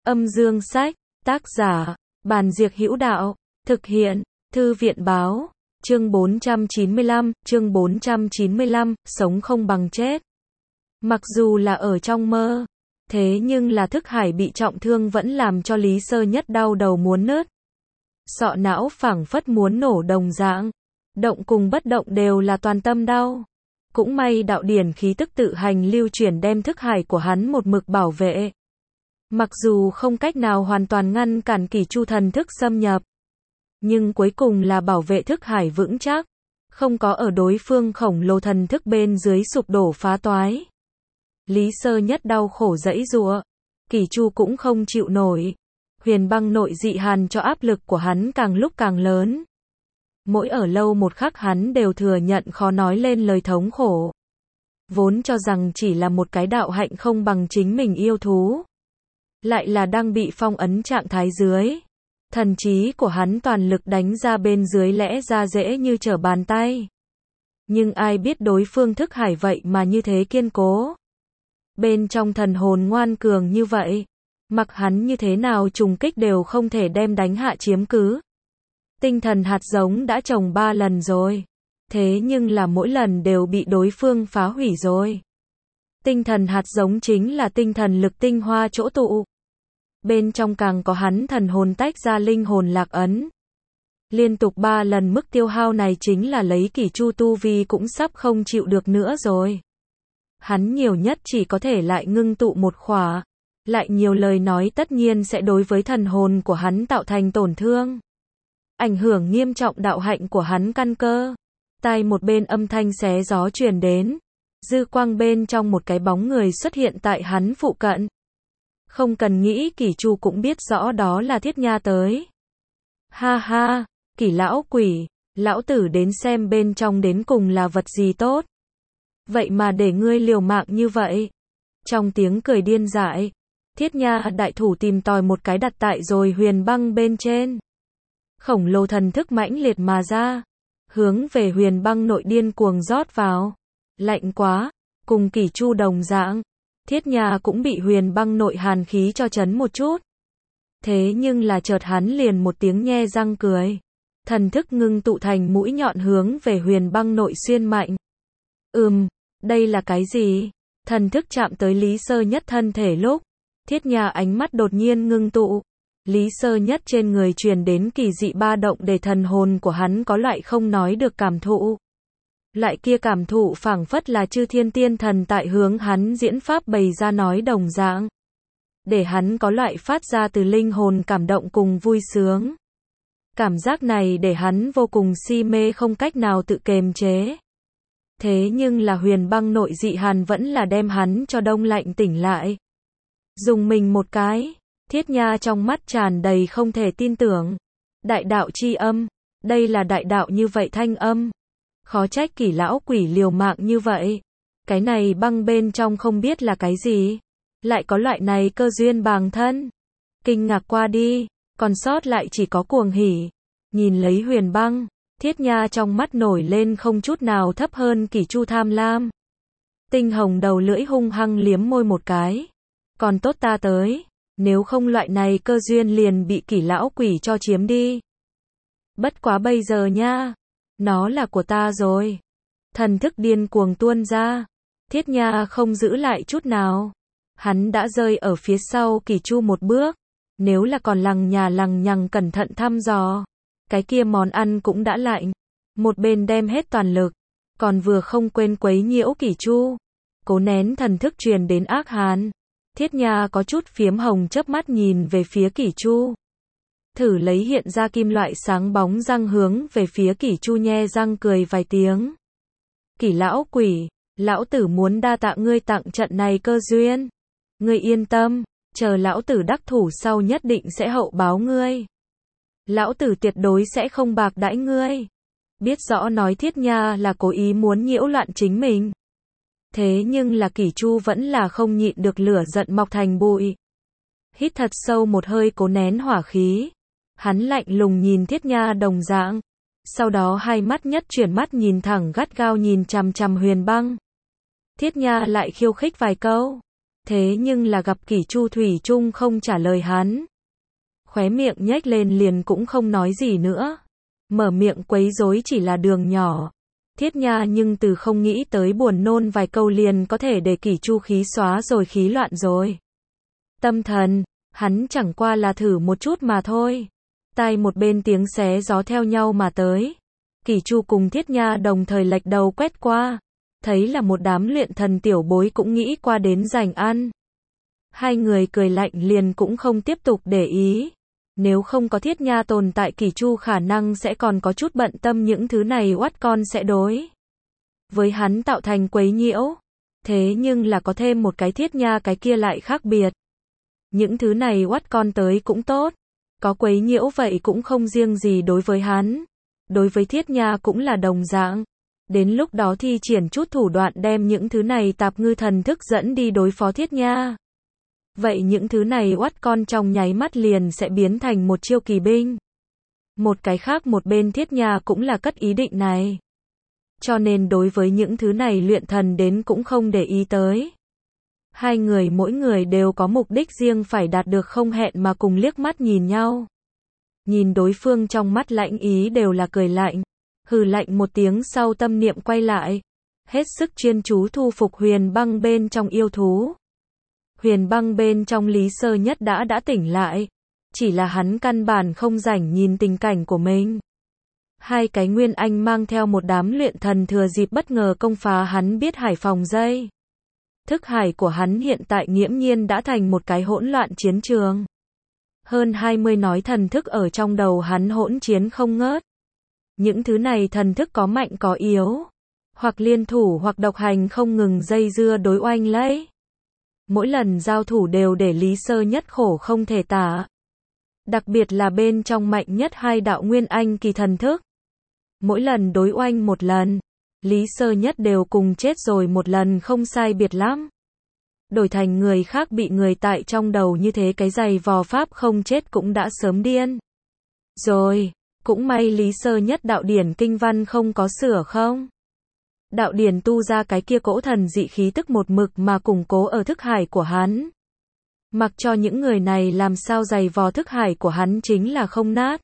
Âm dương sách, tác giả, Bàn Diệc Hữu Đạo, thực hiện, Thư viện báo, chương 495, sống không bằng chết. Mặc dù là ở trong mơ, thế nhưng là thức hải bị trọng thương vẫn làm cho Lý Sơ Nhất đau đầu muốn nứt. Sọ não phảng phất muốn nổ đồng dạng, động cùng bất động đều là toàn tâm đau. Cũng may đạo điển khí tức tự hành lưu chuyển đem thức hải của hắn một mực bảo vệ. Mặc dù không cách nào hoàn toàn ngăn cản Kỷ Chu thần thức xâm nhập, nhưng cuối cùng là bảo vệ thức hải vững chắc, không có ở đối phương khổng lồ thần thức bên dưới sụp đổ phá toái. Lý Sơ Nhất đau khổ giãy giụa, Kỷ Chu cũng không chịu nổi. Huyền băng nội dị hàn cho áp lực của hắn càng lúc càng lớn. Mỗi ở lâu một khắc hắn đều thừa nhận khó nói lên lời thống khổ. Vốn cho rằng chỉ là một cái đạo hạnh không bằng chính mình yêu thú, lại là đang bị phong ấn trạng thái dưới. Thần trí của hắn toàn lực đánh ra bên dưới lẽ ra dễ như trở bàn tay. Nhưng ai biết đối phương thức hải vậy mà như thế kiên cố. Bên trong thần hồn ngoan cường như vậy, mặc hắn như thế nào trùng kích đều không thể đem đánh hạ chiếm cứ. Tinh thần hạt giống đã trồng 3 lần rồi, thế nhưng là mỗi lần đều bị đối phương phá hủy rồi. Tinh thần hạt giống chính là tinh thần lực tinh hoa chỗ tụ. Bên trong càng có hắn thần hồn tách ra linh hồn lạc ấn. Liên tục 3 lần mức tiêu hao này chính là lấy Kỷ Chu tu vi cũng sắp không chịu được nữa rồi. Hắn nhiều nhất chỉ có thể lại ngưng tụ một khỏa. Lại nhiều lời nói tất nhiên sẽ đối với thần hồn của hắn tạo thành tổn thương. Ảnh hưởng nghiêm trọng đạo hạnh của hắn căn cơ. Tai một bên âm thanh xé gió truyền đến. Dư quang bên trong một cái bóng người xuất hiện tại hắn phụ cận. Không cần nghĩ Kỷ Chu cũng biết rõ đó là Thiết Nha tới. Ha ha, Kỷ lão quỷ, lão tử đến xem bên trong đến cùng là vật gì tốt. Vậy mà để ngươi liều mạng như vậy. Trong tiếng cười điên dại, Thiết Nha đại thủ tìm tòi một cái đặt tại rồi huyền băng bên trên. Khổng lồ thần thức mãnh liệt mà ra, hướng về huyền băng nội điên cuồng rót vào. Lạnh quá, cùng Kỷ Chu đồng dạng, Thiết Nha cũng bị huyền băng nội hàn khí cho chấn một chút. Thế nhưng là chợt hắn liền một tiếng nhe răng cười. Thần thức ngưng tụ thành mũi nhọn hướng về huyền băng nội xuyên mạnh. Đây là cái gì? Thần thức chạm tới Lý Sơ Nhất thân thể lúc, Thiết Nha ánh mắt đột nhiên ngưng tụ. Lý Sơ Nhất trên người truyền đến kỳ dị ba động để thần hồn của hắn có loại không nói được cảm thụ. Loại kia cảm thụ phảng phất là chư thiên tiên thần tại hướng hắn diễn pháp bày ra nói đồng dạng. Để hắn có loại phát ra từ linh hồn cảm động cùng vui sướng. Cảm giác này để hắn vô cùng si mê không cách nào tự kiềm chế. Thế nhưng là huyền băng nội dị hàn vẫn là đem hắn cho đông lạnh tỉnh lại. Dùng mình một cái, Thiết Nha trong mắt tràn đầy không thể tin tưởng. Đại đạo chi âm, đây là đại đạo như vậy thanh âm. Khó trách Kỷ lão quỷ liều mạng như vậy. Cái này băng bên trong không biết là cái gì. Lại có loại này cơ duyên bàng thân. Kinh ngạc qua đi, còn sót lại chỉ có cuồng hỉ. Nhìn lấy huyền băng, Thiết Nha trong mắt nổi lên không chút nào thấp hơn Kỷ Chu tham lam. Tinh hồng đầu lưỡi hung hăng liếm môi một cái. Còn tốt ta tới, nếu không loại này cơ duyên liền bị Kỷ lão quỷ cho chiếm đi. Bất quá bây giờ nha, nó là của ta rồi. Thần thức điên cuồng tuôn ra. Thiết Nha không giữ lại chút nào. Hắn đã rơi ở phía sau Kỷ Chu một bước. Nếu là còn lằng nhằng cẩn thận thăm dò, cái kia món ăn cũng đã lạnh. Một bên đem hết toàn lực, còn vừa không quên quấy nhiễu Kỷ Chu. Cố nén thần thức truyền đến ác hàn. Thiết Nha có chút phiếm hồng chớp mắt nhìn về phía Kỷ Chu. Thử lấy hiện ra kim loại sáng bóng răng hướng về phía Kỷ Chu nhe răng cười vài tiếng. Kỷ lão quỷ, lão tử muốn đa tạ ngươi tặng trận này cơ duyên. Ngươi yên tâm, chờ lão tử đắc thủ sau nhất định sẽ hậu báo ngươi. Lão tử tuyệt đối sẽ không bạc đãi ngươi. Biết rõ nói Thiết Nha là cố ý muốn nhiễu loạn chính mình. Thế nhưng là Kỷ Chu vẫn là không nhịn được lửa giận mọc thành bụi. Hít thật sâu một hơi cố nén hỏa khí. Hắn lạnh lùng nhìn Thiết Nha đồng dạng. Sau đó hai mắt nhất chuyển mắt nhìn thẳng gắt gao nhìn chằm chằm huyền băng. Thiết Nha lại khiêu khích vài câu. Thế nhưng là gặp Kỷ Chu thủy chung không trả lời hắn. Khóe miệng nhếch lên liền cũng không nói gì nữa. Mở miệng quấy rối chỉ là đường nhỏ. Thiết Nha nhưng từ không nghĩ tới buồn nôn vài câu liền có thể để Kỷ Chu khí xóa rồi khí loạn rồi. Tâm thần, hắn chẳng qua là thử một chút mà thôi. Tai một bên tiếng xé gió theo nhau mà tới. Kỷ Chu cùng Thiết Nha đồng thời lệch đầu quét qua. Thấy là một đám luyện thần tiểu bối cũng nghĩ qua đến giành ăn. Hai người cười lạnh liền cũng không tiếp tục để ý. Nếu không có Thiết Nha tồn tại Kỷ Chu khả năng sẽ còn có chút bận tâm những thứ này oắt con sẽ đối với hắn tạo thành quấy nhiễu. Thế nhưng là có thêm một cái Thiết Nha cái kia lại khác biệt. Những thứ này oắt con tới cũng tốt. Có quấy nhiễu vậy cũng không riêng gì đối với hắn. Đối với Thiết Nha cũng là đồng dạng. Đến lúc đó thi triển chút thủ đoạn đem những thứ này tạp ngư thần thức dẫn đi đối phó Thiết Nha. Vậy những thứ này oắt con trong nháy mắt liền sẽ biến thành một chiêu kỳ binh. Một cái khác một bên Thiết Nha cũng là cất ý định này. Cho nên đối với những thứ này luyện thần đến cũng không để ý tới. Hai người mỗi người đều có mục đích riêng phải đạt được không hẹn mà cùng liếc mắt nhìn nhau. Nhìn đối phương trong mắt lãnh ý đều là cười lạnh. Hừ lạnh một tiếng sau tâm niệm quay lại. Hết sức chuyên chú thu phục Huyền Băng bên trong yêu thú. Huyền Băng bên trong Lý Sơ Nhất đã tỉnh lại. Chỉ là hắn căn bản không rảnh nhìn tình cảnh của mình. Hai cái Nguyên Anh mang theo một đám luyện thần thừa dịp bất ngờ công phá hắn biết hải phòng dây. Thức hải của hắn hiện tại nghiễm nhiên đã thành một cái hỗn loạn chiến trường. Hơn 20 nói thần thức ở trong đầu hắn hỗn chiến không ngớt. Những thứ này thần thức có mạnh có yếu. Hoặc liên thủ hoặc độc hành không ngừng dây dưa đối oanh lấy. Mỗi lần giao thủ đều để Lý Sơ Nhất khổ không thể tả. Đặc biệt là bên trong mạnh nhất hai đạo Nguyên Anh kỳ thần thức. Mỗi lần đối oanh một lần, Lý Sơ Nhất đều cùng chết rồi một lần không sai biệt lắm. Đổi thành người khác bị người tại trong đầu như thế cái giày vò pháp không chết cũng đã sớm điên. Rồi, cũng may Lý Sơ Nhất đạo điển kinh văn không có sửa không. Đạo điển tu ra cái kia cỗ thần dị khí tức một mực mà củng cố ở thức hải của hắn. Mặc cho những người này làm sao giày vò thức hải của hắn chính là không nát.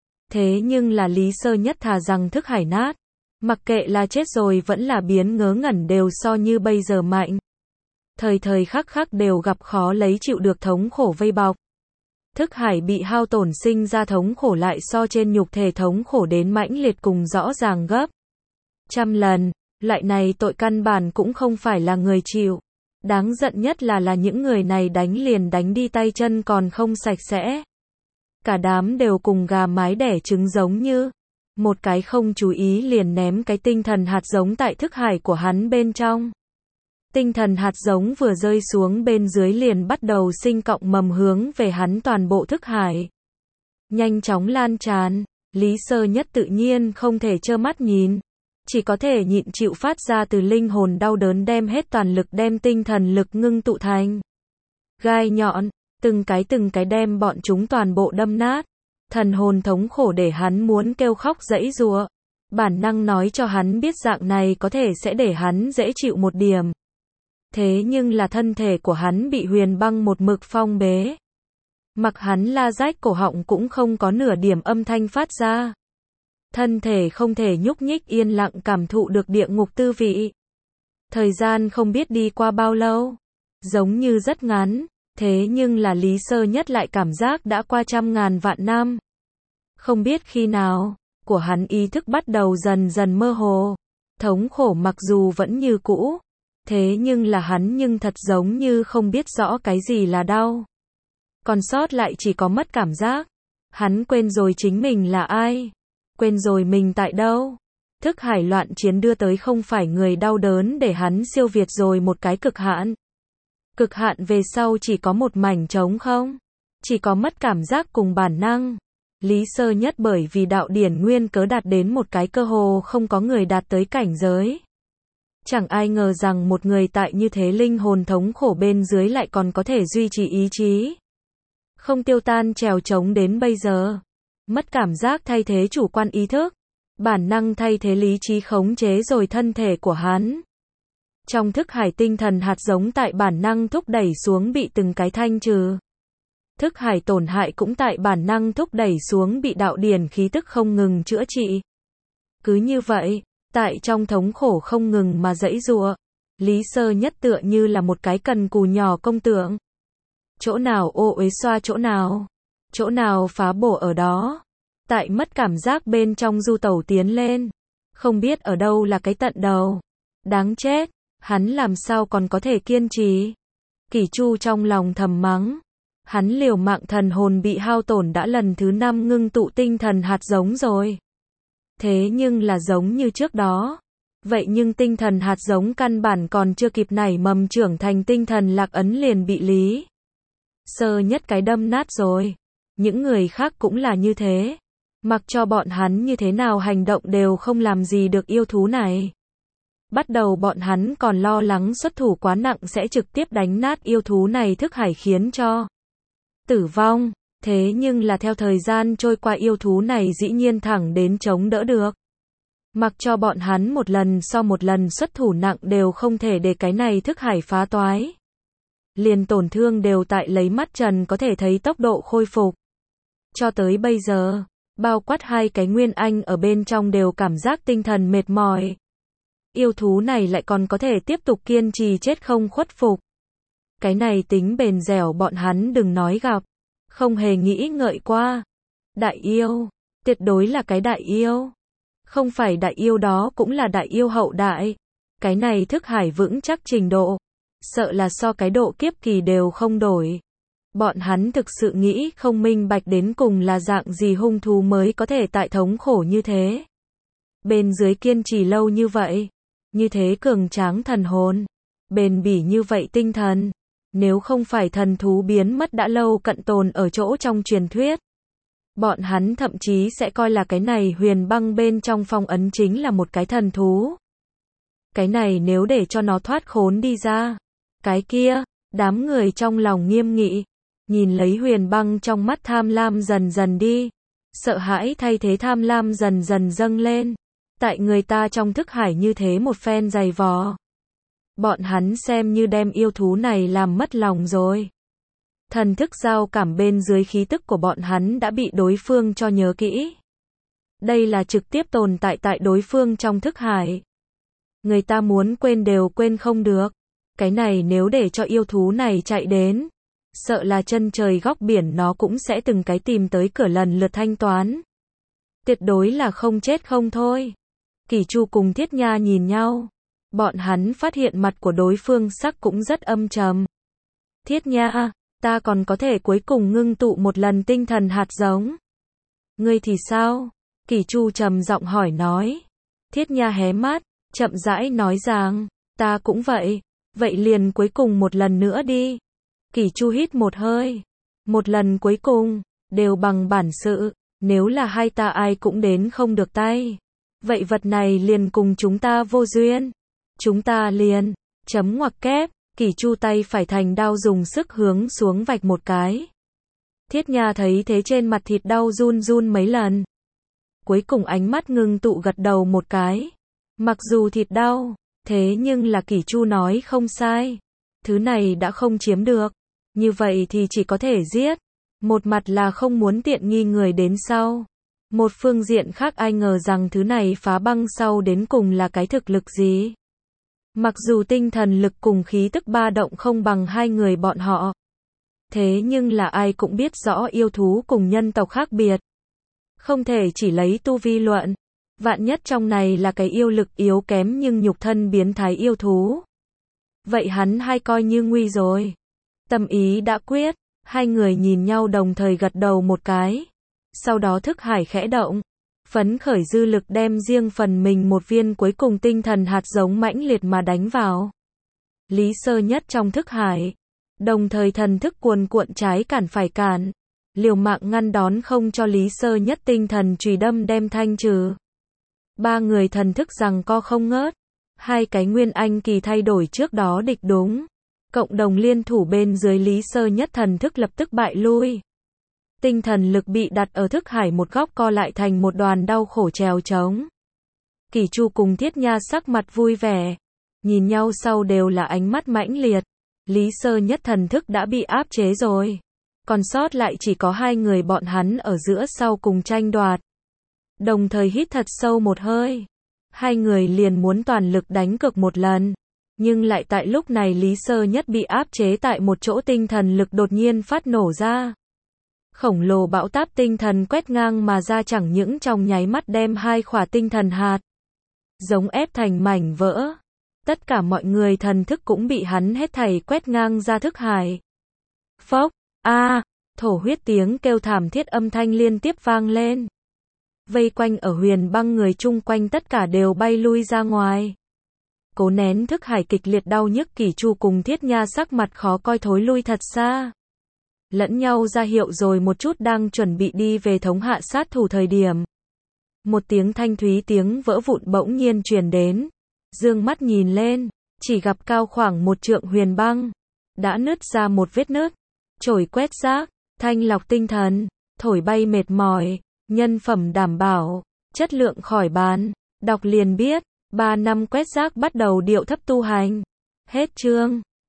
Thế nhưng là Lý Sơ Nhất thà rằng thức hải nát. Mặc kệ là chết rồi vẫn là biến ngớ ngẩn đều so như bây giờ mạnh. Thời thời khắc khắc đều gặp khó lấy chịu được thống khổ vây bọc. Thức hải bị hao tổn sinh ra thống khổ lại so trên nhục thể thống khổ đến mãnh liệt cùng rõ ràng gấp. Trăm lần, loại này tội căn bản cũng không phải là người chịu. Đáng giận nhất là những người này đánh liền đánh đi tay chân còn không sạch sẽ. Cả đám đều cùng gà mái đẻ trứng giống như. Một cái không chú ý liền ném cái tinh thần hạt giống tại thức hải của hắn bên trong. Tinh thần hạt giống vừa rơi xuống bên dưới liền bắt đầu sinh cọng mầm hướng về hắn toàn bộ thức hải. Nhanh chóng lan tràn, Lý Sơ Nhất tự nhiên không thể trơ mắt nhìn. Chỉ có thể nhịn chịu phát ra từ linh hồn đau đớn đem hết toàn lực đem tinh thần lực ngưng tụ thành gai nhọn, từng cái đem bọn chúng toàn bộ đâm nát. Thần hồn thống khổ để hắn muốn kêu khóc giãy giụa. Bản năng nói cho hắn biết dạng này có thể sẽ để hắn dễ chịu một điểm. Thế nhưng là thân thể của hắn bị Huyền Băng một mực phong bế. Mặc hắn la rách cổ họng cũng không có nửa điểm âm thanh phát ra. Thân thể không thể nhúc nhích yên lặng cảm thụ được địa ngục tư vị. Thời gian không biết đi qua bao lâu. Giống như rất ngắn. Thế nhưng là Lý Sơ Nhất lại cảm giác đã qua trăm ngàn vạn năm. Không biết khi nào, của hắn ý thức bắt đầu dần dần mơ hồ. Thống khổ mặc dù vẫn như cũ. Thế nhưng là hắn nhưng thật giống như không biết rõ cái gì là đau. Còn sót lại chỉ có mất cảm giác. Hắn quên rồi chính mình là ai. Quên rồi mình tại đâu. Thức hải loạn chiến đưa tới không phải người đau đớn để hắn siêu việt rồi một cái cực hạn. Cực hạn về sau chỉ có một mảnh trống không. Chỉ có mất cảm giác cùng bản năng. Lý Sơ Nhất bởi vì đạo điển nguyên cớ đạt đến một cái cơ hồ không có người đạt tới cảnh giới. Chẳng ai ngờ rằng một người tại như thế linh hồn thống khổ bên dưới lại còn có thể duy trì ý chí. Không tiêu tan trèo trống đến bây giờ. Mất cảm giác thay thế chủ quan ý thức. Bản năng thay thế lý trí khống chế rồi thân thể của hắn. Trong thức hải tinh thần hạt giống tại bản năng thúc đẩy xuống bị từng cái thanh trừ. Thức hải tổn hại cũng tại bản năng thúc đẩy xuống bị đạo điển khí tức không ngừng chữa trị. Cứ như vậy, tại trong thống khổ không ngừng mà giãy giụa, Lý Sơ Nhất tựa như là một cái cần cù nhỏ công tượng. Chỗ nào ô uế xoa chỗ nào phá bổ ở đó. Tại mất cảm giác bên trong du tẩu tiến lên. Không biết ở đâu là cái tận đầu. Đáng chết, hắn làm sao còn có thể kiên trì. Kỷ Chu trong lòng thầm mắng. Hắn liều mạng thần hồn bị hao tổn đã lần thứ 5 ngưng tụ tinh thần hạt giống rồi. Thế nhưng là giống như trước đó. Vậy nhưng tinh thần hạt giống căn bản còn chưa kịp nảy mầm trưởng thành tinh thần lạc ấn liền bị Lý Sơ Nhất cái đâm nát rồi. Những người khác cũng là như thế. Mặc cho bọn hắn như thế nào hành động đều không làm gì được yêu thú này. Bắt đầu bọn hắn còn lo lắng xuất thủ quá nặng sẽ trực tiếp đánh nát yêu thú này thức hải khiến cho tử vong. Thế nhưng là theo thời gian trôi qua yêu thú này dĩ nhiên thẳng đến chống đỡ được. Mặc cho bọn hắn một lần so một lần xuất thủ nặng đều không thể để cái này thức hải phá toái. Liền tổn thương đều tại lấy mắt trần có thể thấy tốc độ khôi phục. Cho tới bây giờ, bao quát hai cái nguyên anh ở bên trong đều cảm giác tinh thần mệt mỏi. Yêu thú này lại còn có thể tiếp tục kiên trì chết không khuất phục. Cái này tính bền dẻo bọn hắn đừng nói gặp. Không hề nghĩ ngợi qua. Đại yêu, tuyệt đối là cái đại yêu. Không phải đại yêu đó cũng là đại yêu hậu đại. Cái này thức hải vững chắc trình độ. Sợ là so cái độ kiếp kỳ đều không đổi. Bọn hắn thực sự nghĩ không minh bạch đến cùng là dạng gì hung thú mới có thể tại thống khổ như thế. Bên dưới kiên trì lâu như vậy. Như thế cường tráng thần hồn. Bền bỉ như vậy tinh thần. Nếu không phải thần thú biến mất đã lâu cận tồn ở chỗ trong truyền thuyết. Bọn hắn thậm chí sẽ coi là cái này huyền băng bên trong phong ấn chính là một cái thần thú. Cái này nếu để cho nó thoát khốn đi ra. Cái kia, đám người trong lòng nghiêm nghị. Nhìn lấy huyền băng trong mắt tham lam dần dần đi. Sợ hãi thay thế tham lam dần dần dâng lên. Tại người ta trong thức hải như thế một phen dày vò. Bọn hắn xem như đem yêu thú này làm mất lòng rồi. Thần thức giao cảm bên dưới khí tức của bọn hắn đã bị đối phương cho nhớ kỹ. Đây là trực tiếp tồn tại tại đối phương trong thức hải. Người ta muốn quên đều quên không được. Cái này nếu để cho yêu thú này chạy đến. Sợ là chân trời góc biển nó cũng sẽ từng cái tìm tới cửa lần lượt thanh toán. Tuyệt đối là không chết không thôi. Kỷ Chu cùng Thiết Nha nhìn nhau. Bọn hắn phát hiện mặt của đối phương sắc cũng rất âm trầm. Thiết Nha, ta còn có thể cuối cùng ngưng tụ một lần tinh thần hạt giống. Ngươi thì sao? Kỷ Chu trầm giọng hỏi nói. Thiết Nha hé mắt, chậm rãi nói rằng, ta cũng vậy. Vậy liền cuối cùng một lần nữa đi. Kỷ Chu hít một hơi. Một lần cuối cùng, đều bằng bản sự. Nếu là hai ta ai cũng đến không được tay. Vậy vật này liền cùng chúng ta vô duyên. Chúng ta liền, chấm ngoặc kép, Kỷ Chu tay phải thành đao dùng sức hướng xuống vạch một cái. Thiết Nha thấy thế trên mặt thịt đau run run mấy lần. Cuối cùng ánh mắt ngưng tụ gật đầu một cái. Mặc dù thịt đau, thế nhưng là Kỷ Chu nói không sai. Thứ này đã không chiếm được. Như vậy thì chỉ có thể giết. Một mặt là không muốn tiện nghi người đến sau. Một phương diện khác ai ngờ rằng thứ này phá băng sau đến cùng là cái thực lực gì. Mặc dù tinh thần lực cùng khí tức ba động không bằng hai người bọn họ. Thế nhưng là ai cũng biết rõ yêu thú cùng nhân tộc khác biệt. Không thể chỉ lấy tu vi luận. Vạn nhất trong này là cái yêu lực yếu kém nhưng nhục thân biến thái yêu thú. Vậy hắn hai coi như nguy rồi. Tâm ý đã quyết. Hai người nhìn nhau đồng thời gật đầu một cái. Sau đó thức hải khẽ động. Phấn khởi dư lực đem riêng phần mình một viên cuối cùng tinh thần hạt giống mãnh liệt mà đánh vào. Lý Sơ Nhất trong thức hải. Đồng thời thần thức cuồn cuộn trái cản phải cản. Liều mạng ngăn đón không cho Lý Sơ Nhất tinh thần chùy đâm đem thanh trừ. Ba người thần thức giằng co không ngớt. Hai cái nguyên anh kỳ thay đổi trước đó địch đúng. Cộng đồng liên thủ bên dưới Lý Sơ Nhất thần thức lập tức bại lui. Tinh thần lực bị đặt ở thức hải một góc co lại thành một đoàn đau khổ trèo trống. Kỷ Chu cùng Thiết Nha sắc mặt vui vẻ. Nhìn nhau sau đều là ánh mắt mãnh liệt. Lý Sơ Nhất thần thức đã bị áp chế rồi. Còn sót lại chỉ có hai người bọn hắn ở giữa sau cùng tranh đoạt. Đồng thời hít thật sâu một hơi. Hai người liền muốn toàn lực đánh cược một lần. Nhưng lại tại lúc này Lý Sơ Nhất bị áp chế tại một chỗ, tinh thần lực đột nhiên phát nổ ra. Khổng lồ bão táp tinh thần quét ngang mà ra, chẳng những trong nháy mắt đem hai khỏa tinh thần hạt giống ép thành mảnh vỡ. Tất cả mọi người thần thức cũng bị hắn hết thảy quét ngang ra thức hải. Phốc, thổ huyết, tiếng kêu thảm thiết âm thanh liên tiếp vang lên. Vây quanh ở Huyền Băng người chung quanh tất cả đều bay lui ra ngoài. Cố nén thức hải kịch liệt đau nhức, Kỷ Chu cùng Thiết Nha sắc mặt khó coi thối lui thật xa. Lẫn nhau ra hiệu rồi một chút, đang chuẩn bị đi về thống hạ sát thủ thời điểm. Một tiếng thanh thúy tiếng vỡ vụn bỗng nhiên truyền đến. Dương mắt nhìn lên, chỉ gặp cao khoảng 1 trượng Huyền Băng đã nứt ra một vết nứt. Chổi quét rác, thanh lọc tinh thần, thổi bay mệt mỏi, nhân phẩm đảm bảo, chất lượng khỏi bàn. Đọc liền biết, 3 năm quét rác bắt đầu điệu thấp tu hành. Hết chương.